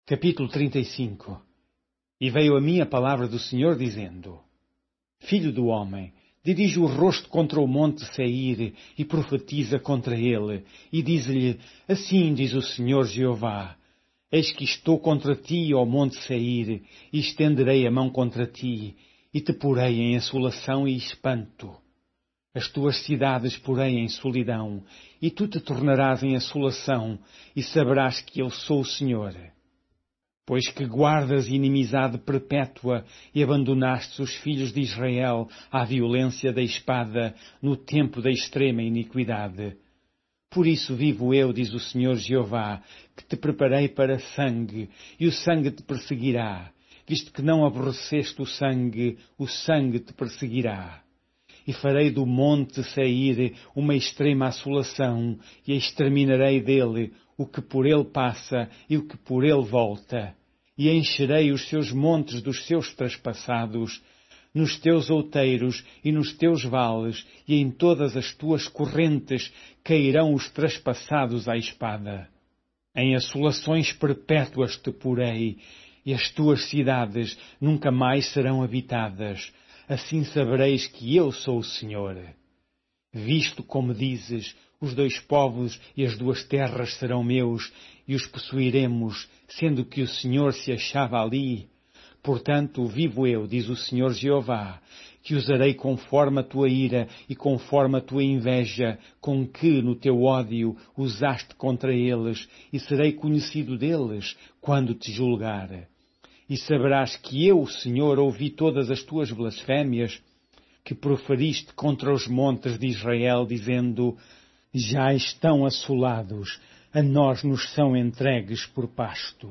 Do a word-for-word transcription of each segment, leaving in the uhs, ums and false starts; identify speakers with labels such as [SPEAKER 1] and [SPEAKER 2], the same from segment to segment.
[SPEAKER 1] Capítulo trinta e cinco. E veio a mim a palavra do Senhor, dizendo: Filho do homem, dirige o rosto contra o monte Seir, e profetiza contra ele, e diz-lhe: Assim diz o Senhor Jeová: Eis que estou contra ti, ó monte Seir, e estenderei a mão contra ti, e te porei em assolação e espanto. As tuas cidades porei em solidão, e tu te tornarás em assolação, e saberás que eu sou o Senhor. Pois que guardas inimizade perpétua e abandonastes os filhos de Israel à violência da espada no tempo da extrema iniquidade. Por isso vivo eu, diz o Senhor Jeová, que te preparei para sangue, e o sangue te perseguirá. Visto que não aborreceste o sangue, o sangue te perseguirá. E farei do monte Seir uma extrema assolação, e exterminarei dele o que por ele passa e o que por ele volta. E encherei os seus montes dos seus traspassados, nos teus outeiros e nos teus vales, e em todas as tuas correntes cairão os traspassados à espada. Em assolações perpétuas te porei, e as tuas cidades nunca mais serão habitadas. Assim sabereis que eu sou o Senhor. Visto como dizes, os dois povos e as duas terras serão meus, e os possuiremos, sendo que o Senhor se achava ali. Portanto, vivo eu, diz o Senhor Jeová, que usarei conforme a tua ira e conforme a tua inveja, com que no teu ódio usaste contra eles, e serei conhecido deles, quando te julgar. E saberás que eu, o Senhor, ouvi todas as tuas blasfémias, que proferiste contra os montes de Israel, dizendo: Já estão assolados, a nós nos são entregues por pasto.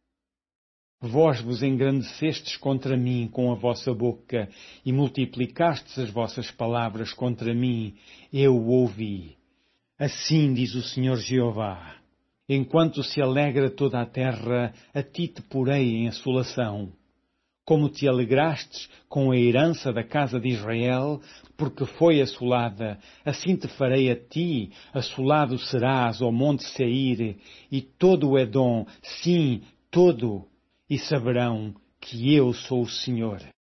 [SPEAKER 1] Vós vos engrandecestes contra mim com a vossa boca, e multiplicastes as vossas palavras contra mim, eu o ouvi. Assim diz o Senhor Jeová: Enquanto se alegra toda a terra, a ti te porei em assolação. Como te alegrastes com a herança da casa de Israel, porque foi assolada, assim te farei a ti, assolado serás, ó monte Seir, e todo o Edom, sim, todo, e saberão que eu sou o Senhor.